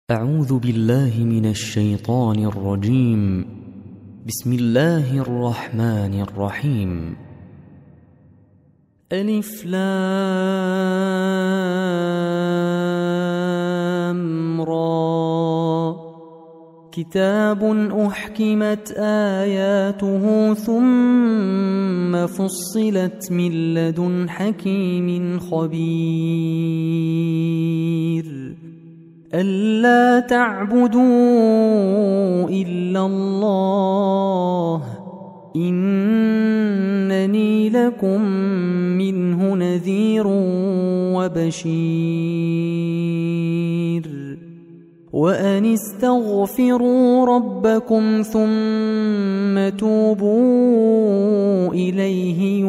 أعوذ بالله من الشيطان الرجيم. بسم الله الرحمن الرحيم. ألف لام را. كتاب أحكمت آياته ثم فصلت من لدن حكيم خبير. ألا تعبدوا إلا الله إنني لكم منه نذير وبشير. وأن استغفروا ربكم ثم توبوا إليه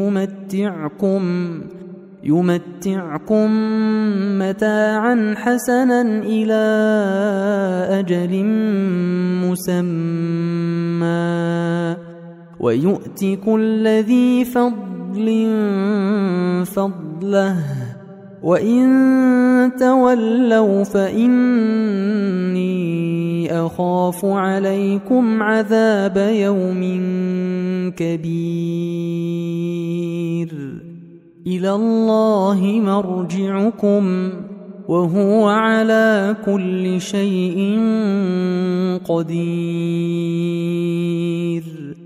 يمتعكم متاعا حسنا إلى أجل مسمى ويؤت كل ذي فضل فضله وإن تولوا فإني أخاف عليكم عذاب يوم كبير. إلى الله مرجعكم وهو على كل شيء قدير.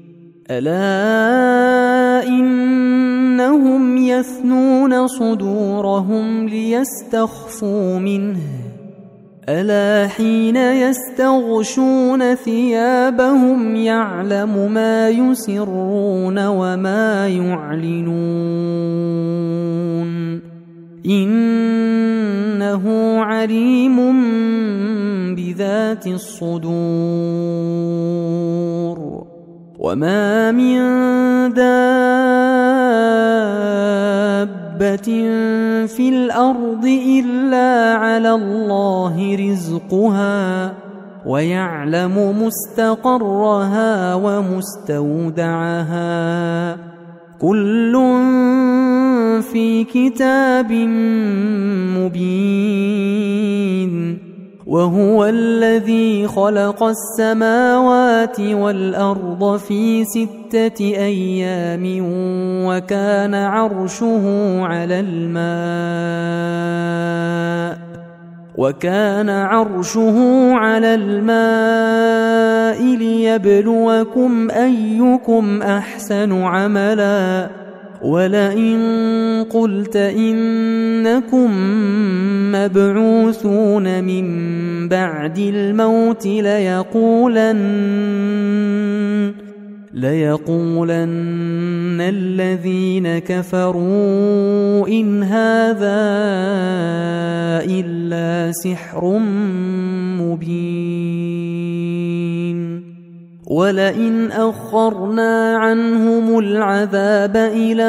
ألا إنهم يثنون صدورهم ليستخفوا منه ألا حين يستغشون ثيابهم يعلم ما يسرون وما يعلنون إنه عليم بذات الصدور. وما من دابة في الأرض إلا على الله رزقها ويعلم مستقرها ومستودعها كل في كتاب مبين. وهو الذي خلق السماوات والأرض في 6 أيام وكان عرشه على الماء ليبلوكم أيكم أحسن عملا. ولئن قلت إنكم مبعوثون من بعد الموت ليقولن الذين كفروا إن هذا إلا سحر مبين. ولئن أخرنا عنهم العذاب إلى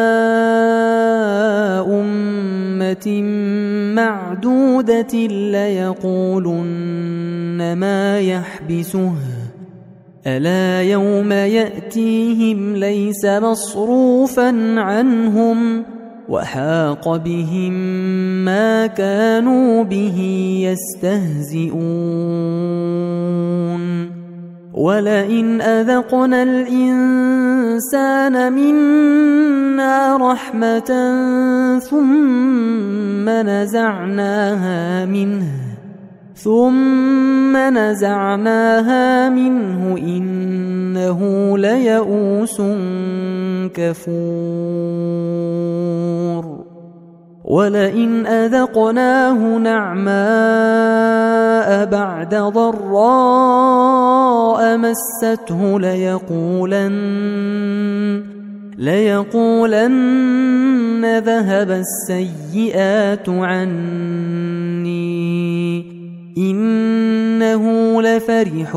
أمة معدودة ليقولن ما يحبسه ألا يوم يأتيهم ليس مصروفا عنهم وحاق بهم ما كانوا به يستهزئون. ولئن أذقنا الإنسان منا رحمة ثم نزعناها منه إنه ليئوس كفور. ولئن أذقناه نعماء بعد ضراء مسته ليقولن ذهب السيئات عني إنه لفرح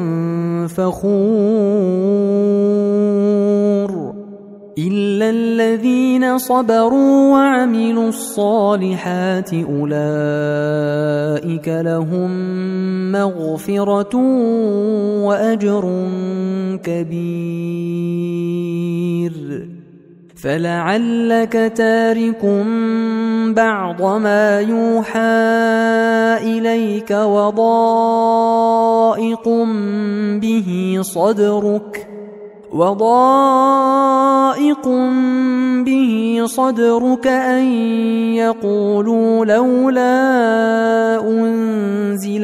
فخور. إلا الذين صبروا وعملوا الصالحات أولئك لهم مغفرة وأجر كبير. فلعلك تارك بعض ما يوحى إليك وضائق به صدرك أن يقولوا لولا أنزل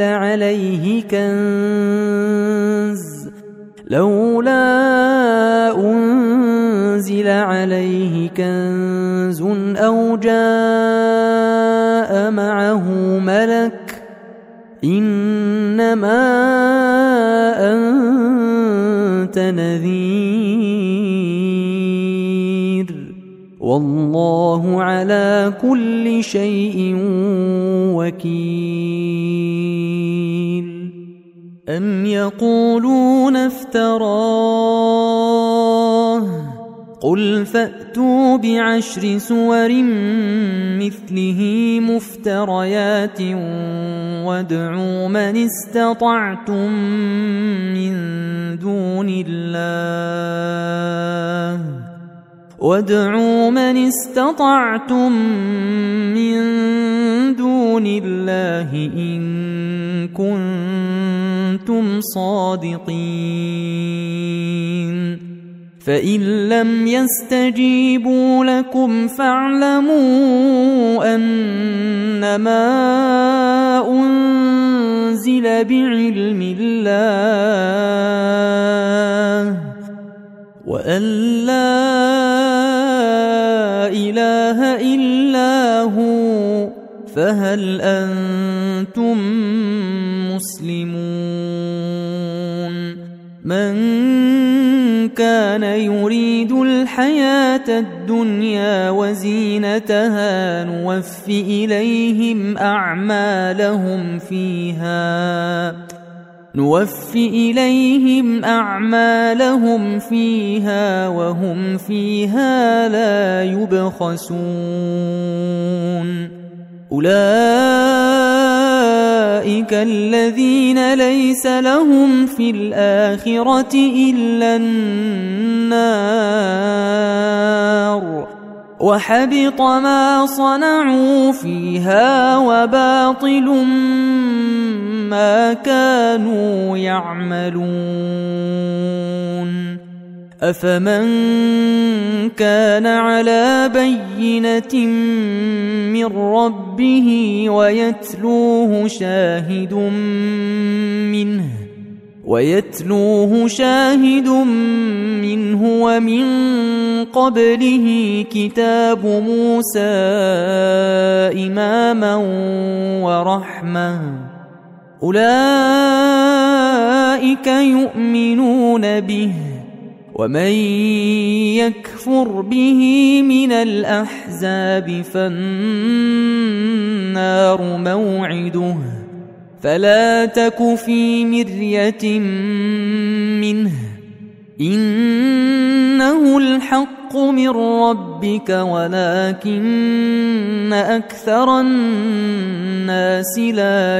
عليه كنز أو جاء معه ملك إنما أنت نذير والله على كل شيء وكيل أم يقولون افتراه قل فأتوا ب10 سور مثله مفتريات وادعوا من استطعتم من دون الله إن كنتم صادقين فإن لم يستجيبوا لكم فاعلموا أنما أنزل بعلم الله وأن لا إله إلا هو فهل أنتم مسلمون من كان يريد الحياة الدنيا وزينتها نوفي إليهم أعمالهم فيها وهم فيها لا يبخسون أولئك الذين ليس لهم في الآخرة إلا النار وحبط ما صنعوا فيها وباطل ما كانوا يعملون أفمن كان على بينة من ربه ويتلوه شاهد منه ومن قبله كتاب موسى إماما ورحمة أولئك يؤمنون به ومن يكفر به من الأحزاب فالنار موعده فلا تك في مرية منه إنه الحق من ربك ولكن أكثر الناس لا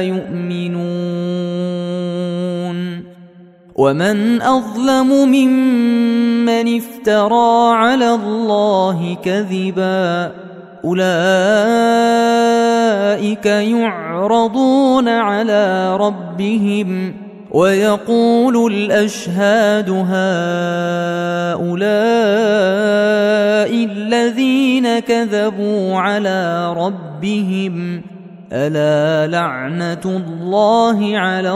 يؤمنون ومن أظلم ممن افترى على الله كذبا أولئك يعرضون على ربهم ويقول الأشهاد هؤلاء الذين كذبوا على ربهم ألا لعنة الله على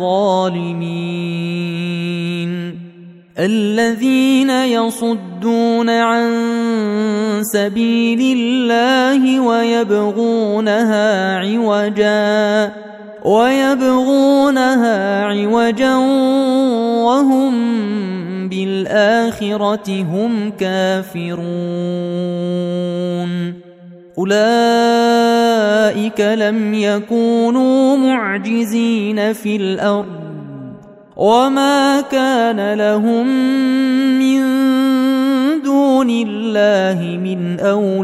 الظالمين الذين يصدون عن سبيل الله ويبغونها عوجا وهم بالآخرة هم كافرون أولئك لم يكونوا معجزين في الأرض وما كان لهم من دون الله من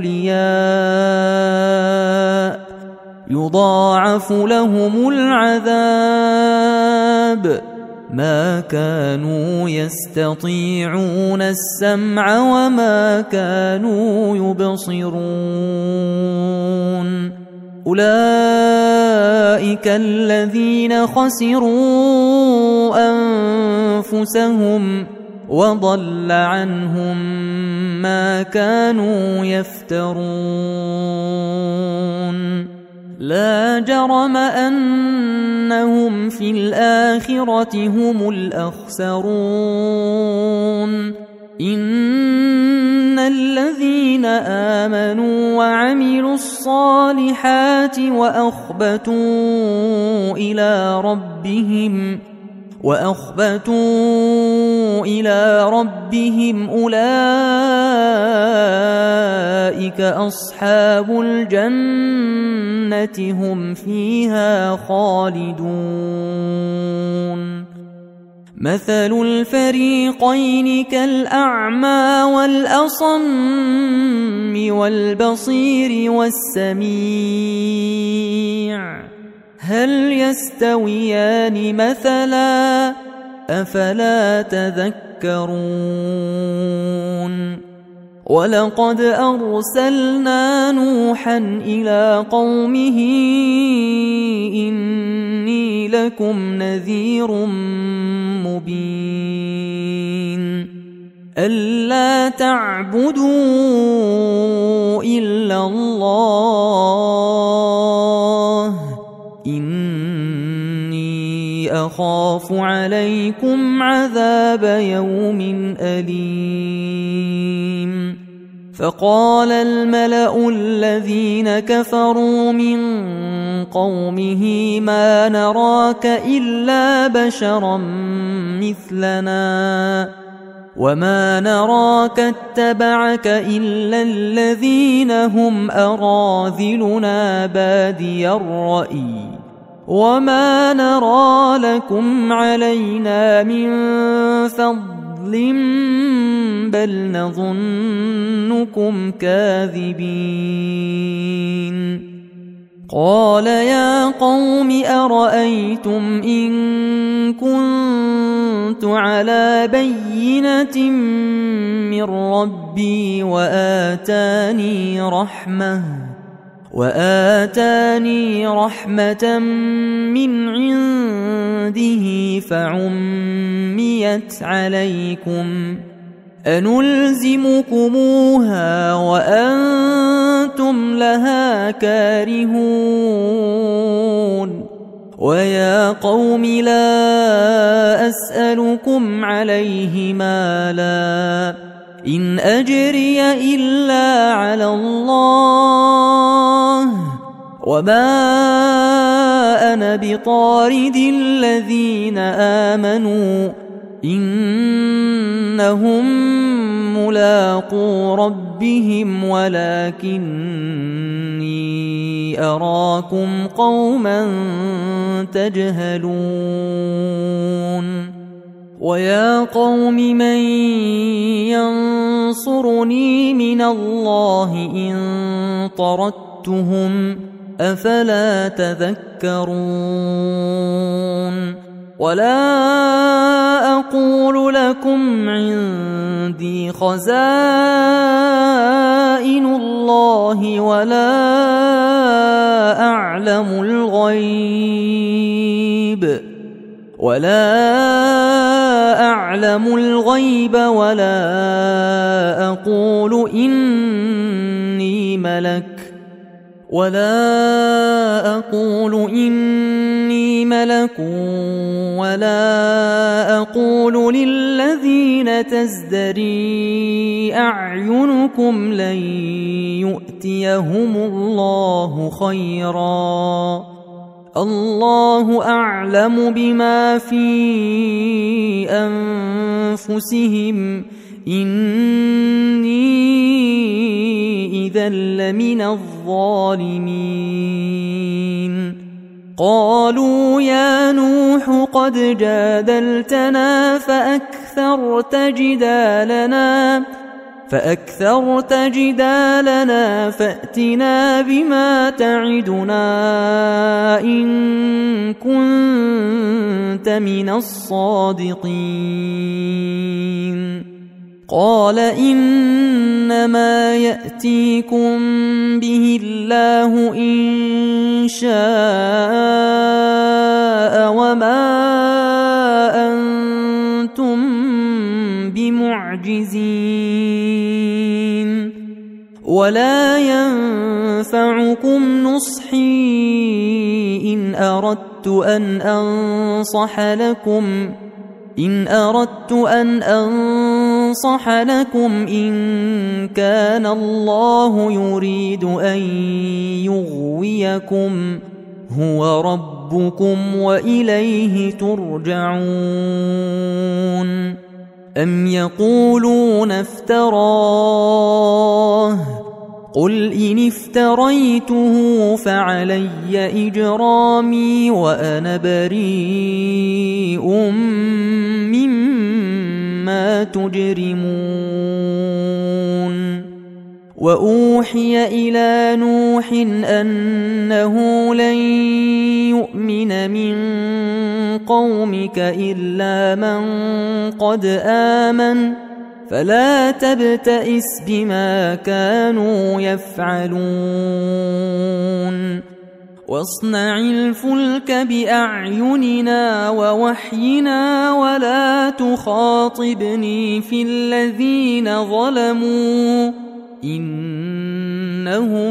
أولياء يضاعف لهم العذاب ما كانوا يستطيعون السمع وما كانوا يبصرون أولئك الذين خسروا أنفسهم وضل عنهم ما كانوا يفترون لا جرم أنهم في الآخرة هم الأخسرون إن الذين آمنوا وعملوا الصالحات وأخبتوا إلى ربهم أولئك أصحاب الجنة هم فيها خالدون مثل الفريقين كالأعمى والأصم والبصير والسميع هل يستويان مثلا أفلا تذكرون ولقد أرسلنا نوحا إلى قومه إني لكم نذير مبين ألا تعبدوا إلا الله إني أخاف عليكم عذاب يوم أليم فقال الملأ الذين كفروا من قومه ما نراك إلا بشرا مثلنا وما نراك اتبعك إلا الذين هم أراذلنا بادي الرأي وما نرى لكم علينا من فضل بل نظنكم كاذبين قال يا قوم أرأيتم إن كنت على بينة من ربي وآتاني رحمة من عنده فعميت عليكم أنلزمكموها وأنتم لها كارهون ويا قوم لا أسألكم عليه مالا إن أجري إلا على الله وما أنا بطارد الذين آمنوا إنهم ملاقو ربهم ولكني أراكم قوما تجهلون ويا قوم من ينصرني من الله إن طردتهم أفلا تذكرون ولا أقول لكم عندي خزائن الله ولا أعلم الغيب ولا أقول إني ملك ولا أقول للذين تزدري أعينكم لن يؤتيهم الله خيرا الله أعلم بما في أنفسهم إني إذا لمن الظالمين قالوا يا نوح قد جادلتنا فأكثرت جدالنا فأتنا بما تعدنا إن كنت كنت من الصادقين قال إنما يأتيكم به الله إن شاء وما أنتم بمعجزين ولا ينفعكم نصحي إن أردت أن أنصح لكم إن كان الله يريد أن يغويكم هو ربكم وإليه ترجعون أم يقولون افتراه قل إن افتريته فعلي إجرامي وأنا بريء مما تجرمون وأوحي إلى نوح أنه لن يؤمن من قومك إلا من قد آمن فلا تبتئس بما كانوا يفعلون واصنع الفلك بأعيننا ووحينا ولا تخاطبني في الذين ظلموا إنهم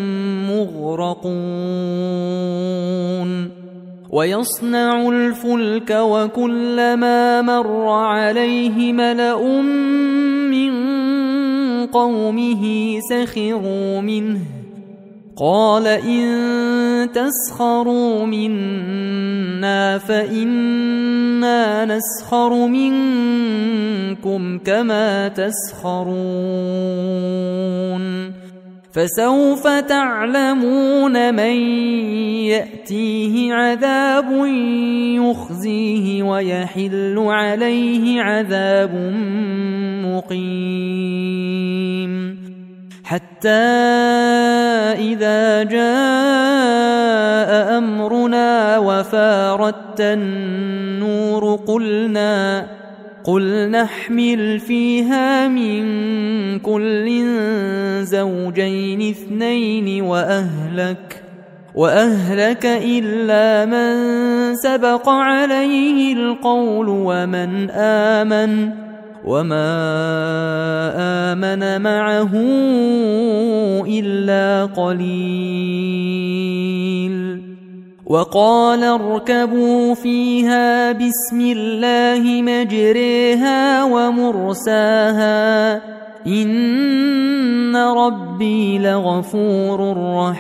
مغرقون ويصنع الفلك وكلما مر عليه ملأ من قومه سخروا منه قال إن تسخروا منا فإنا نسخر منكم كما تسخرون فسوف تعلمون من يأتيه عذاب يخزيه ويحل عليه عذاب مقيم حتى إذا جاء أمرنا وفارت النور قل نحمل فيها من كل زوجين اثنين وأهلك إلا من سبق عليه القول ومن آمن وما آمن معه إلا قليل وقال اركبوا فيها بسم الله مجريها ومرساها إن ربي لغفور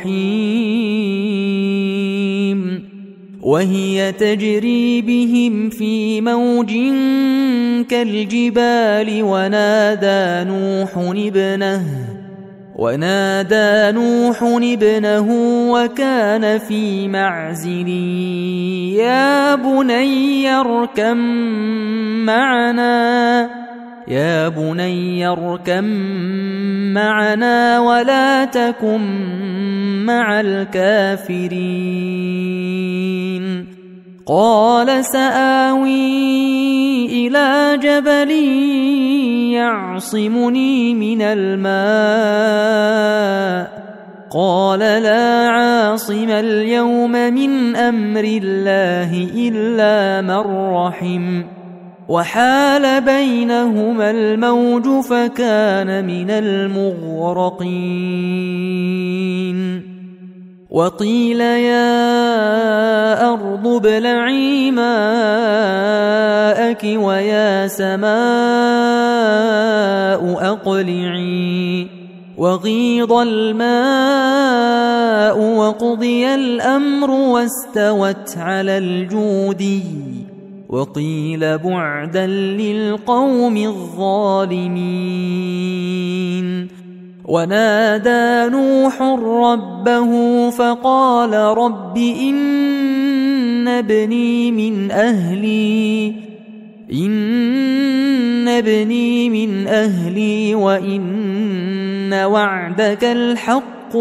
رحيم وهي تجري بهم في موج كالجبال ونادى نوح ابنه وكان في معزل يا بني اركم معنا ولا تكن مع الكافرين قال سآوي إلى جبل يعصمني من الماء قال لا عاصم اليوم من أمر الله إلا من رحم وحال بينهما الموج فكان من المغرقين وقيل يا أرض ابلعي ماءك ويا سماء أقلعي وغيض الماء وقضي الأمر واستوت على الجودي وقيل بعدا للقوم الظالمين ونادى نوح ربه فقال رب إن ابني من أهلي وإن وعدك الحق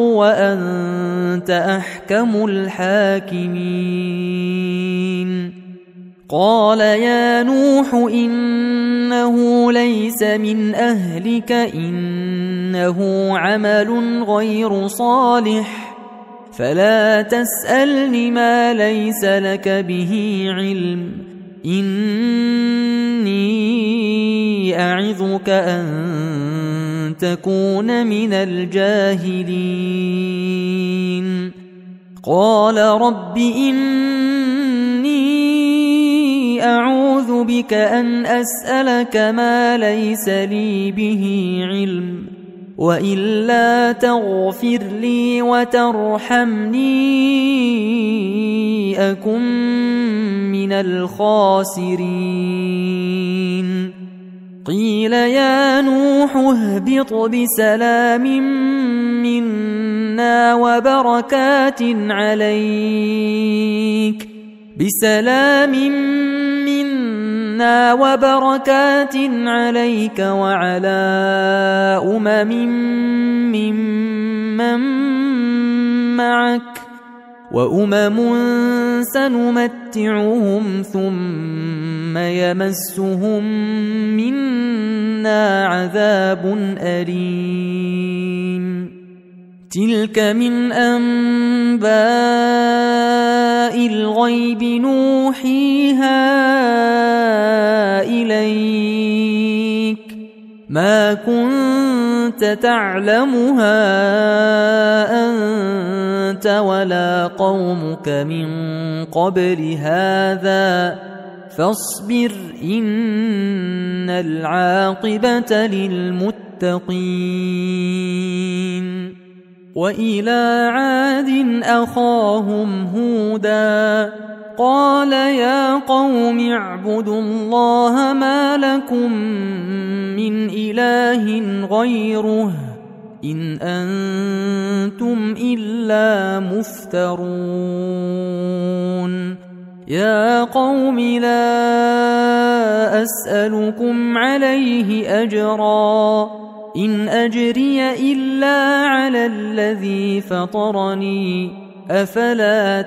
وأنت أحكم الحاكمين قال يا نوح إنه ليس من أهلك إنه عمل غير صالح فلا تسألني ما ليس لك به علم إني أعظك أن تكون من الجاهلين قال رب إني أعوذ بك أن أسألك ما ليس لي به علم وإلا تغفر لي وترحمني أكن من الخاسرين قيل يا نوح اهبط بسلام منا وبركات عليك وعلى ممن معك وأمم سنمتعهم ثم يمسهم منا عذاب أليم تلك من أنباء الغيب نوحيها إليك ما كنت تعلمها أنت ولا قومك من قبل هذا فاصبر إن العاقبة للمتقين وإلى عاد أخاهم هودا قال يا قوم اعبدوا الله ما لكم من إله غيره إن أنتم إلا مفترون يا قوم لا أسألكم عليه أجرا إن أجري إلا على الذي فطرني أفلا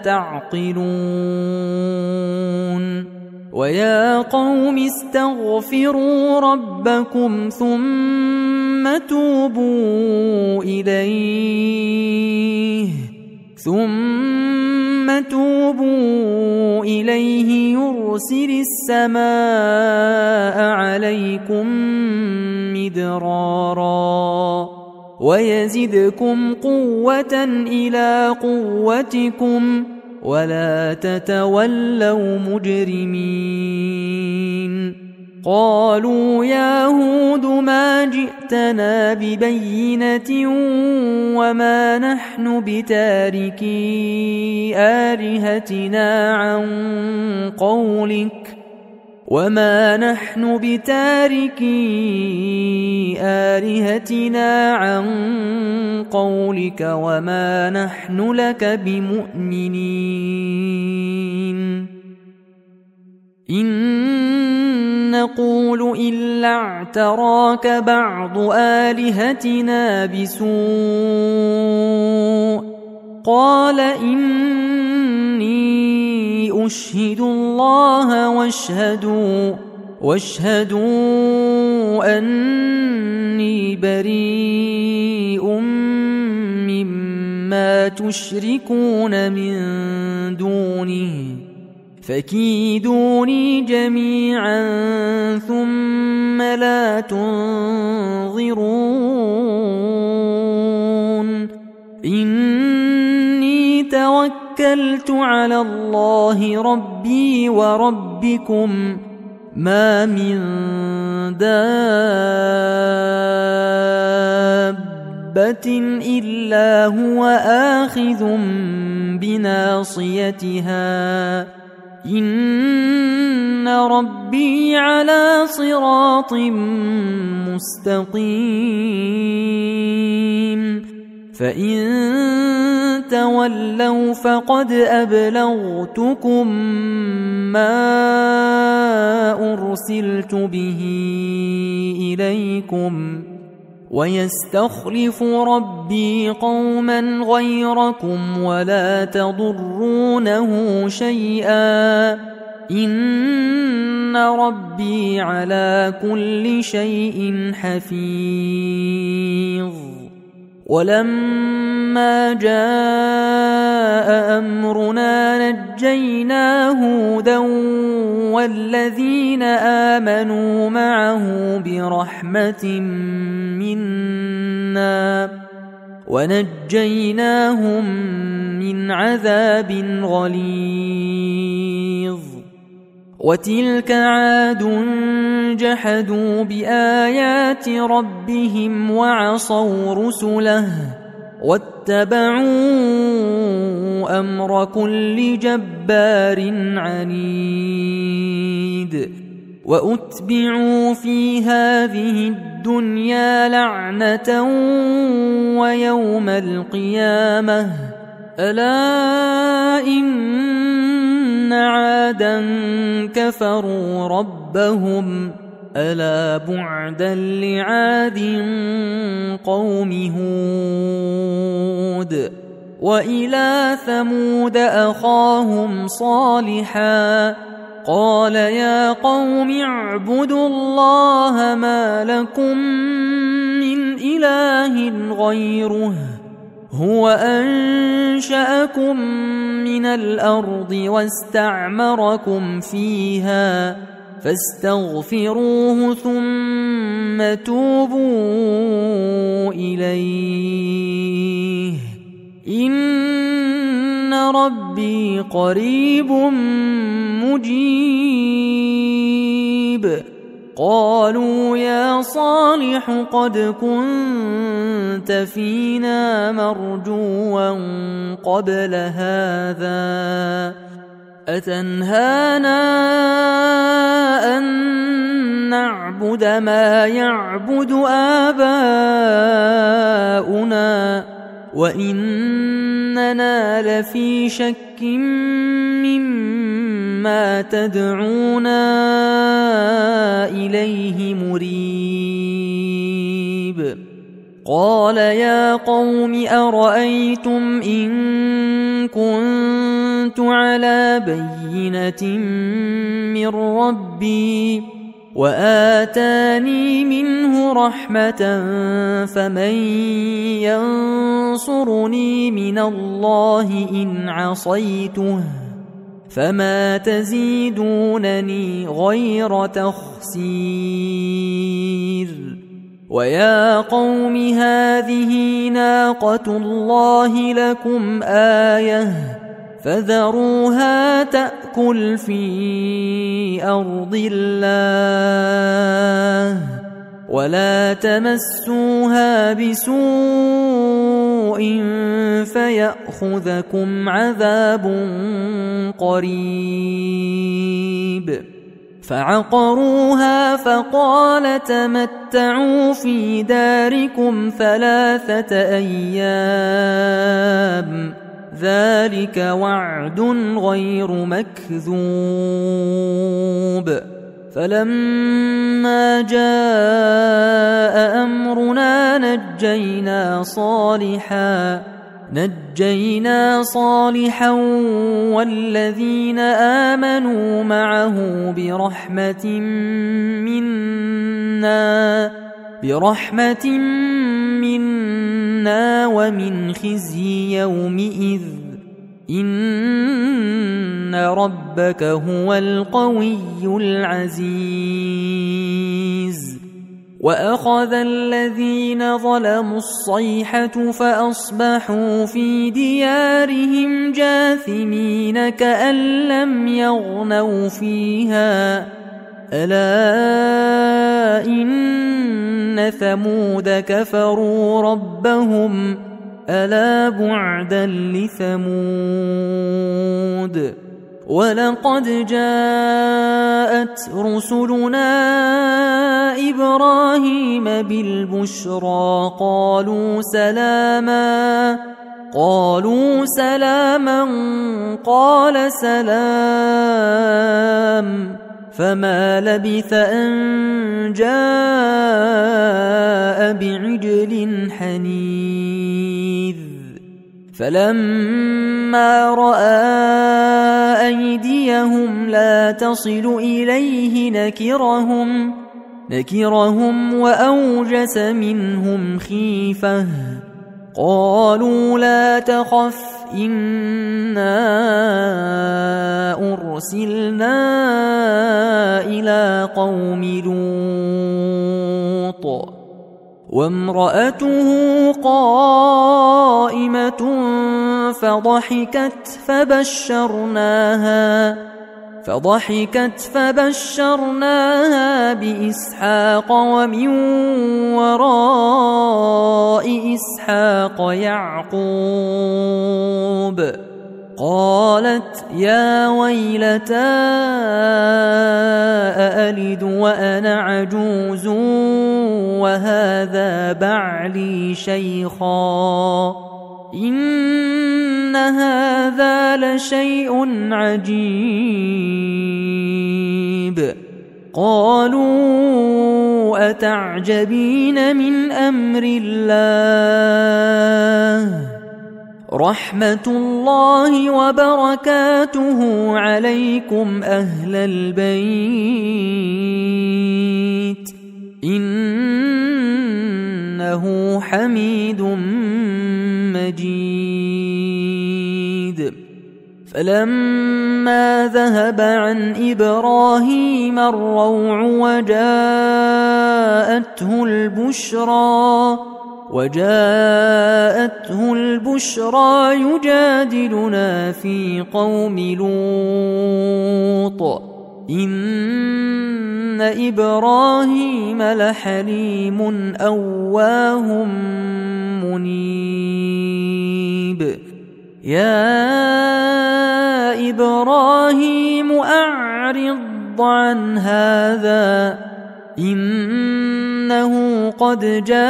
تعقلون ويا قوم استغفروا ربكم ثم توبوا إليه يرسل السماء عليكم مدرارا ويزدكم قوة إلى قوتكم ولا تتولوا مجرمين قالوا يا هود ما جئتنا ببينة وما نحن بتاركي آلهتنا عن قولك وما نحن لك بمؤمنين إن نقول إلا اعتراك بعض آلهتنا بسوء قال إني أشهد الله واشهدوا أني بريء مما تشركون من دونه فكيدوني جميعا ثم لا تنظرون إني توكلت على الله ربي وربكم ما من دابة إلا هو آخذ بناصيتها إن ربي على صراط مستقيم فإن تولوا فقد أبلغتكم ما أرسلت به إليكم ويستخلف ربي قوما غيركم ولا تضرونه شيئا إن ربي على كل شيء حفيظ ولما جاء أمرنا نجينا هودا والذين آمنوا معه برحمة منا ونجيناهم من عذاب غليظ وتلك عاد جحدوا بآيات ربهم وعصوا رسله واتبعوا أمر كل جبار عنيد وأتبعوا في هذه الدنيا لعنة ويوم القيامة ألا إن عادا كفروا ربهم ألا بعدا لعاد قوم هود وإلى ثمود أخاهم صالحا قال يا قوم اعبدوا الله ما لكم من إله غيره هو أنشأكم من الأرض واستعمركم فيها فاستغفروه ثم توبوا إليه إن ربي قريب مجيب قالوا يا صالح قد كنت فينا مرجوا قبل هذا أتنهانا أن نعبد ما يعبد آباؤنا وإننا لفي شك مما تدعونا إليه مريب قال يا قوم أرأيتم إن كنت على بينة من ربي وآتاني منه رحمة فمن ينصرني من الله إن عصيته فما تزيدونني غير تخسير ويا قوم هذه ناقة الله لكم آية فذروها تأكل في أرض الله ولا تمسوها بسوء فيأخذكم عذاب قريب فعقروها فقال تمتعوا في داركم 3 أيام ذلك وعد غير مكذوب فلما جاء أمرنا نجينا صالحا والذين آمنوا معه برحمة منا ومن خزي يومئذ إن ربك هو القوي العزيز وأخذ الذين ظلموا الصيحة فأصبحوا في ديارهم جاثمين كأن لم يغنوا فيها ألا إن ثمود كفروا ربهم ألا بعدا لثمود ولقد جاءت رسلنا إبراهيم بالبشرى قالوا سلاما قال سلام فما لبث أن جاء بعجل حنيذ فلما رأى أيديهم لا تصل إليه نكرهم وأوجس منهم خيفة. قالوا لا تخف إنا أرسلنا إلى قوم لوط وامرأته قائمة فضحكت فبشرناها بإسحاق ومن وراء إسحاق يعقوب. قالت يا ويلتى أألد وأنا عجوز وهذا بعلي شيخا إن هذا لشيء عجيب. قالوا أتعجبين من أمر الله رحمة الله وبركاته عليكم أهل البيت إنه حميد مجيد. فلما ذهب عن إبراهيم الروع وجاءته البشرى يجادلنا في قوم لوط إن إبراهيم لحليم أواه منيب. يا إبراهيم أعرض عن هذا إنه قد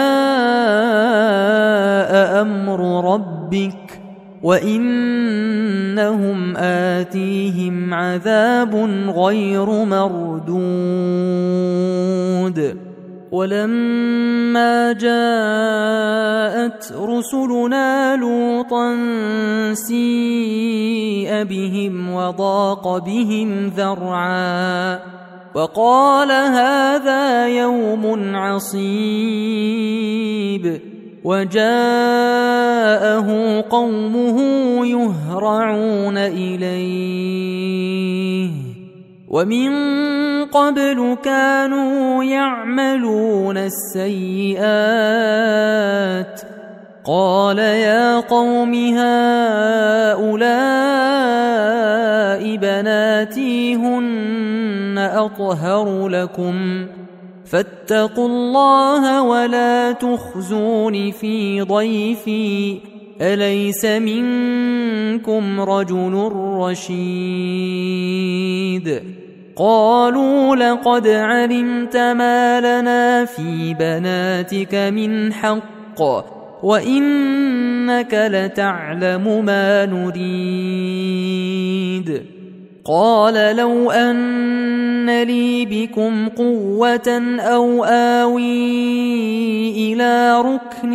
جاء أمر ربك وإنهم آتيهم عذاب غير مردود. ولما جاءت رسلنا لوطا سيء بهم وضاق بهم ذرعا وقال هذا يوم عصيب. وجاءه قومه يهرعون إليه ومن قبل كانوا يعملون السيئات. قال يا قوم هؤلاء بناتي هن أطهر لكم فاتقوا الله ولا تخزون في ضيفي أليس منكم رجل رشيد. قالوا لقد علمت ما لنا في بناتك من حق وإنك لتعلم ما نريد. قال لو أن لي بكم قوة أو آوي إلى ركن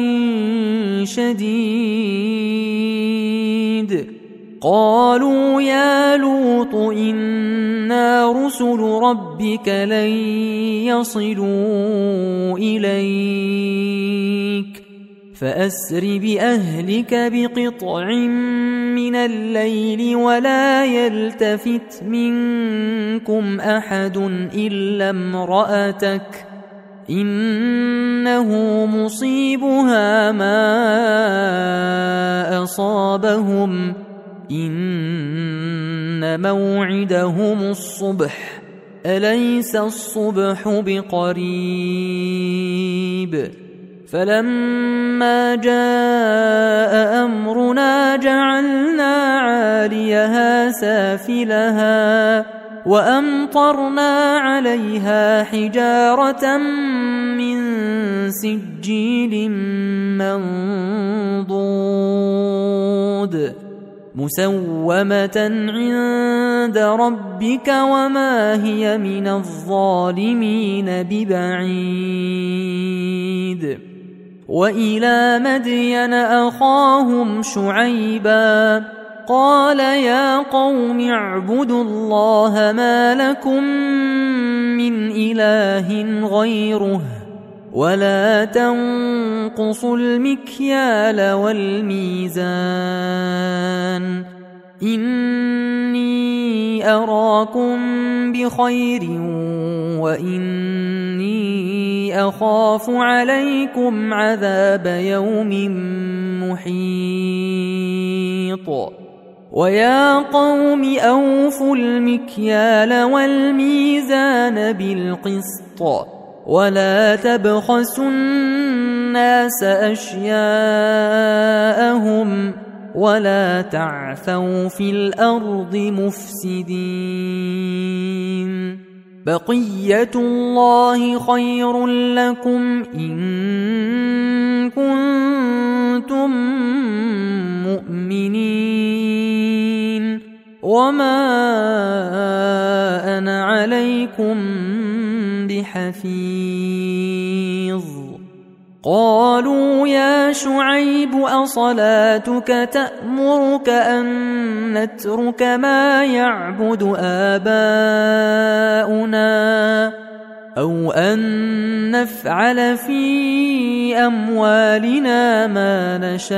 شديد. قالوا يا لوط إنا رسل ربك لن يصلوا إليك فأسر بأهلك بقطع من الليل ولا يلتفت منكم أحد إلا امرأتك إنه مصيبها ما أصابهم إن موعدهم الصبح أليس الصبح بقريب. فلما جاء أمرنا جعلنا عاليها سافلها وأمطرنا عليها حجارة من سجيل منضود مسومة عند ربك وما هي من الظالمين ببعيد. وإلى مدين أخاهم شعيبا قال يا قوم اعبدوا الله ما لكم من إله غيره ولا تنقصوا المكيال والميزان إني أراكم بخير وإني أخاف عليكم عذاب يوم محيط ويا قوم أوفوا المكيال والميزان بالقسط ولا تبخسوا الناس أشياءهم ولا تعثوا في الأرض مفسدين بقية الله خير لكم إن كنتم مؤمنين وما أنا عليكم بحفيظ قالوا يا شعيب أصلاتك تأمرك أن نترك ما يعبد آباؤنا أو أن نفعل في أموالنا ما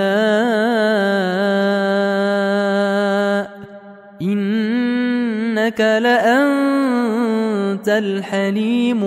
نشاء إنك لأنت الحليم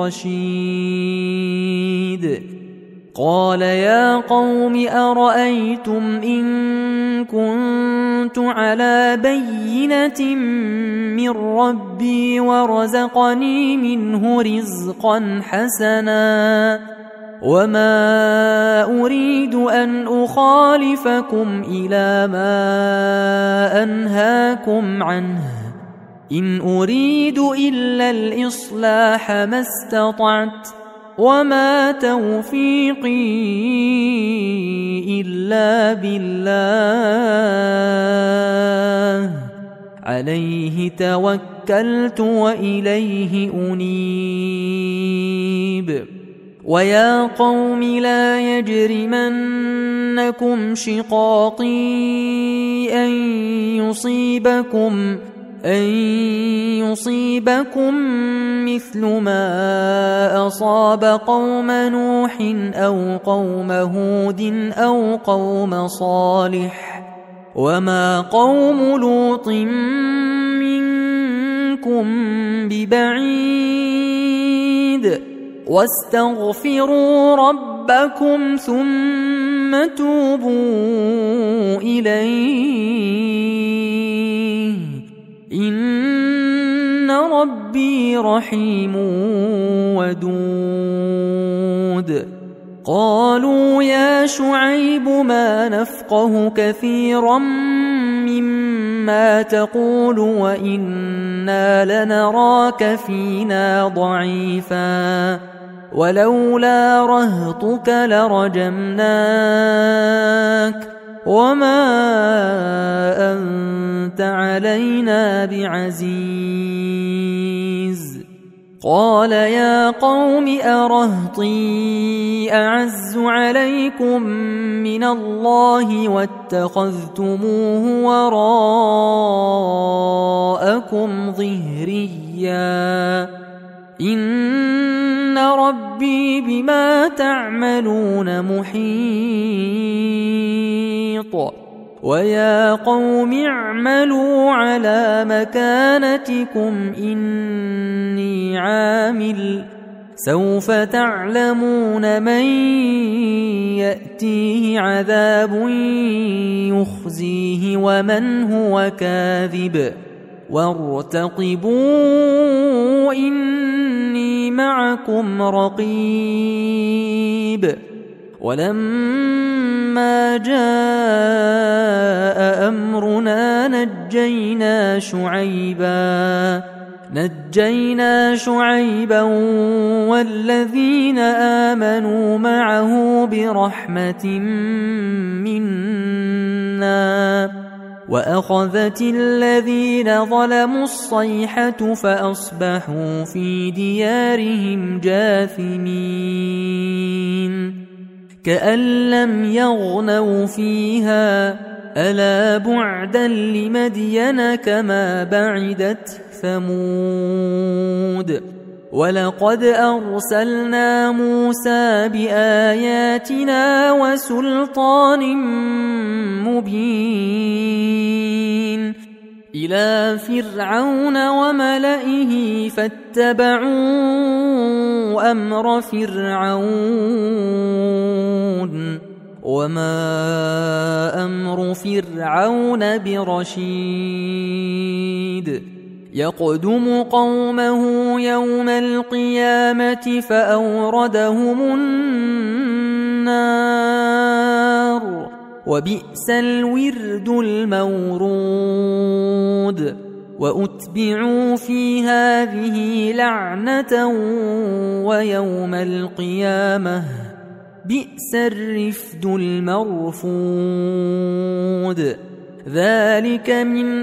الرشيد قال يا قوم أرأيتم إن كنت على بينة من ربي ورزقني منه رزقا حسنا وما أريد أن أخالفكم إلى ما أنهاكم عنه إن أريد إلا الإصلاح ما استطعت وما توفيقي إلا بالله عليه توكلت وإليه أنيب ويا قوم لا يجرمنكم شقاقي أن يصيبكم مثل ما أصاب قوم نوح أو قوم هود أو قوم صالح وما قوم لوط منكم ببعيد واستغفروا ربكم ثم توبوا إليه إن ربي رحيم ودود قالوا يا شعيب ما نفقه كثيرا مما تقول وإنا لنراك فينا ضعيفا ولولا رهطك لرجمناك وما أنت علينا بعزيز قال يا قوم أرهطي أعز عليكم من الله واتخذتموه وراءكم ظهريا إن ربي بما تعملون محيط ويا قوم اعملوا على مكانتكم إني عامل سوف تعلمون من يأتيه عذاب يخزيه ومن هو كاذب وارتقبوا إني معكم رقيب ولما جاء أمرنا نجينا شعيبا والذين آمنوا معه برحمة منا وأخذت الذين ظلموا الصيحة فأصبحوا في ديارهم جاثمين كأن لم يغنوا فيها ألا بعدا لمدين كما بعدت ثمود ولقد أرسلنا موسى بآياتنا وسلطان مبين إلى فرعون وملئه فاتبعوا أمر فرعون وما أمر فرعون برشيد يقدم قومه يوم القيامة فأوردهم النار وبئس الورد المورود وأتبعوا في هذه لعنة ويوم القيامة بئس الرفد المرفود ذلك من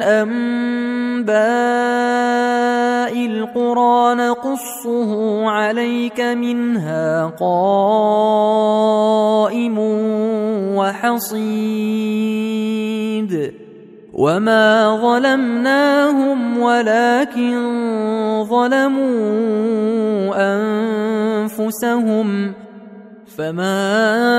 أنباء القرى نقصه عليك منها قائم وحصيد وما ظلمناهم ولكن ظلموا أنفسهم فما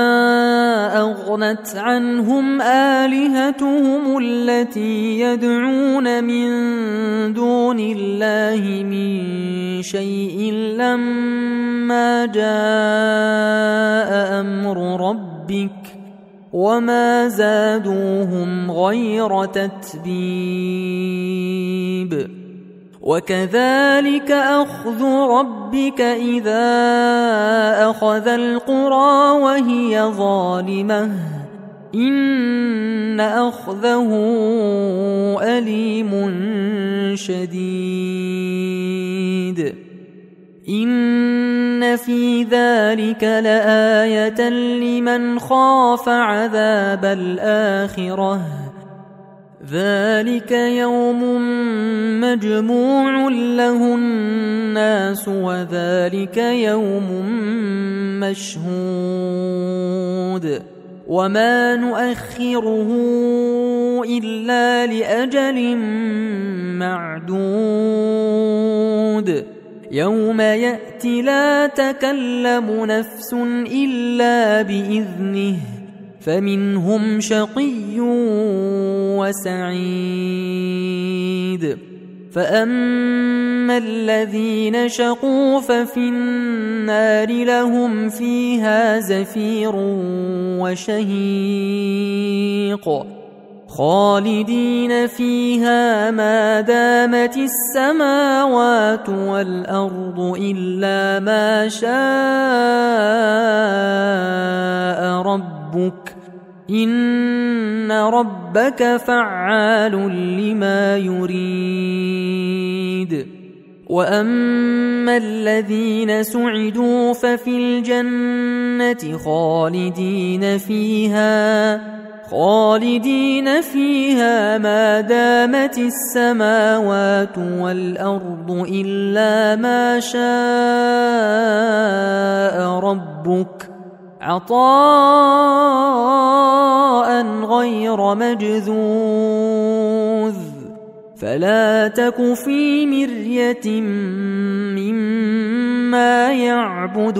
أغنت عنهم آلهتهم التي يدعون من دون الله من شيء لما جاء أمر ربك وما زادوهم غير تتبيب وكذلك أخذ ربك إذا أخذ القرى وهي ظالمة إن أخذه أليم شديد إن في ذلك لآية لمن خاف عذاب الآخرة ذلك يوم مجموع له الناس وذلك يوم مشهود وما نؤخره إلا لأجل معدود يوم يأتي لا تكلم نفس إلا بإذنه فمنهم شقي وسعيد فأما الذين شقوا ففي النار لهم فيها زفير وشهيق خالدين فيها ما دامت السماوات والأرض إلا ما شاء ربك إن ربك فعال لما يريد وأما الذين سعدوا ففي الجنة خالدين فيها ما دامت السماوات والأرض إلا ما شاء ربك عطاء غير مجذوذ فلا تك في مرية مما يعبد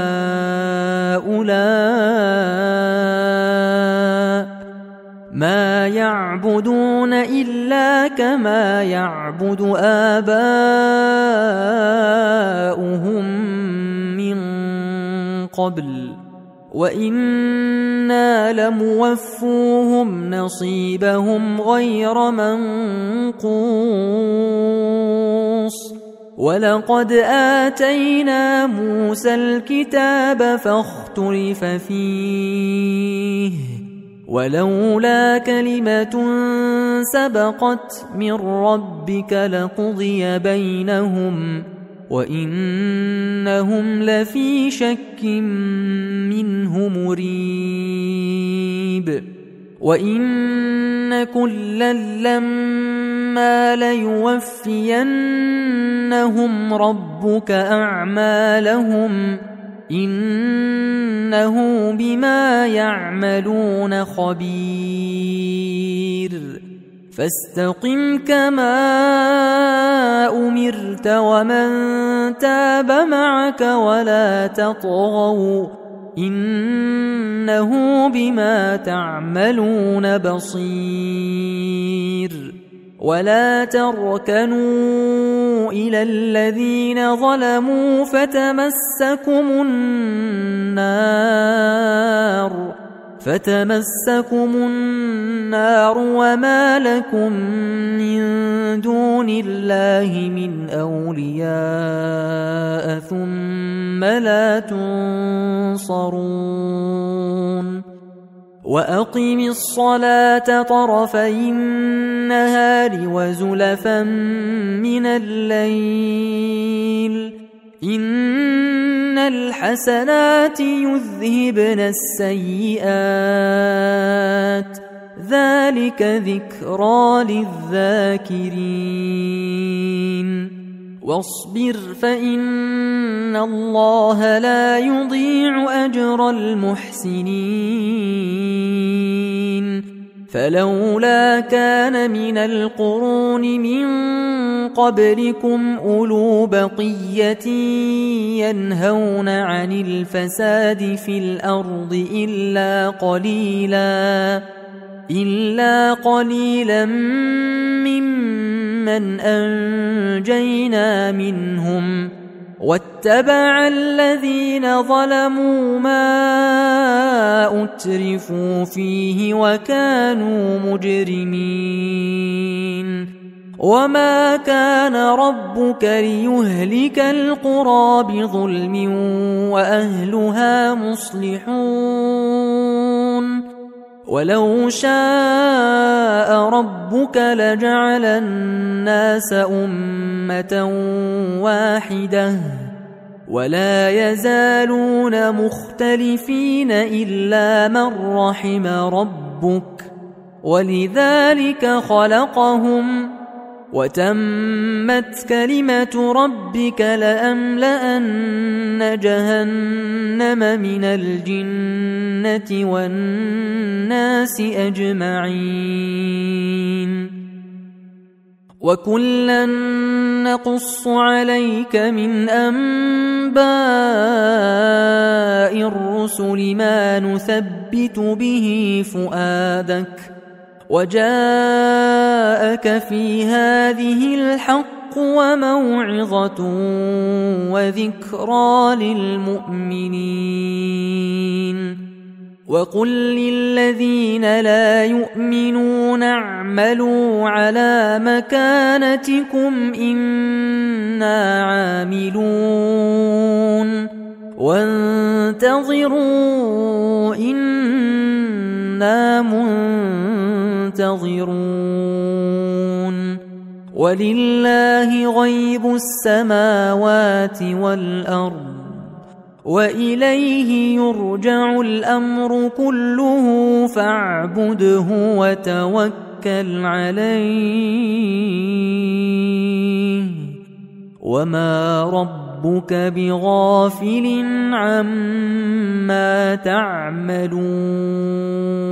هؤلاء ما يعبدون إلا كما يعبد آباؤهم من قبل وإنا لموفوهم نصيبهم غير منقوص ولقد آتينا موسى الكتاب فاختلف فيه ولولا كلمة سبقت من ربك لقضي بينهم وإنهم لفي شك منه مريب وإن كلا لما ليوفينهم ربك أعمالهم إنه بما يعملون خبير فاستقم كما أمرت ومن تاب معك ولا تطغوا إنه بما تعملون بصير ولا تركنوا إلى الذين ظلموا فتمسكم النار وما لكم من دون الله من أولياء ثم لا تنصرون وأقم الصلاة طرفي النهار وزلفا من الليل إن الحسنات يذهبن السيئات ذلك ذكرى للذاكرين واصبر فإن الله لا يضيع أجر المحسنين فلولا كان من القرون من قبلكم أولو بقية ينهون عن الفساد في الأرض إلا قليلا ممن أنجينا منهم واتبع الذين ظلموا ما أترفوا فيه وكانوا مجرمين وما كان ربك ليهلك القرى بظلم وأهلها مصلحون ولو شاء ربك لجعل الناس أمة واحدة ولا يزالون مختلفين إلا من رحم ربك ولذلك خلقهم وتمت كلمة ربك لأملأن جهنم من الجنة والناس أجمعين وكلا نقص عليك من أنباء الرسل ما نثبت به فؤادك وجاءك في هذه الحق وموعظة وذكرى للمؤمنين وقل للذين لا يؤمنون اعملوا على مكانتكم إنا عاملون وانتظروا إنا منتظرون ولله غيب السماوات والأرض وإليه يرجع الأمر كله فاعبده وتوكل عليه وما ربك بغافل عما تعملون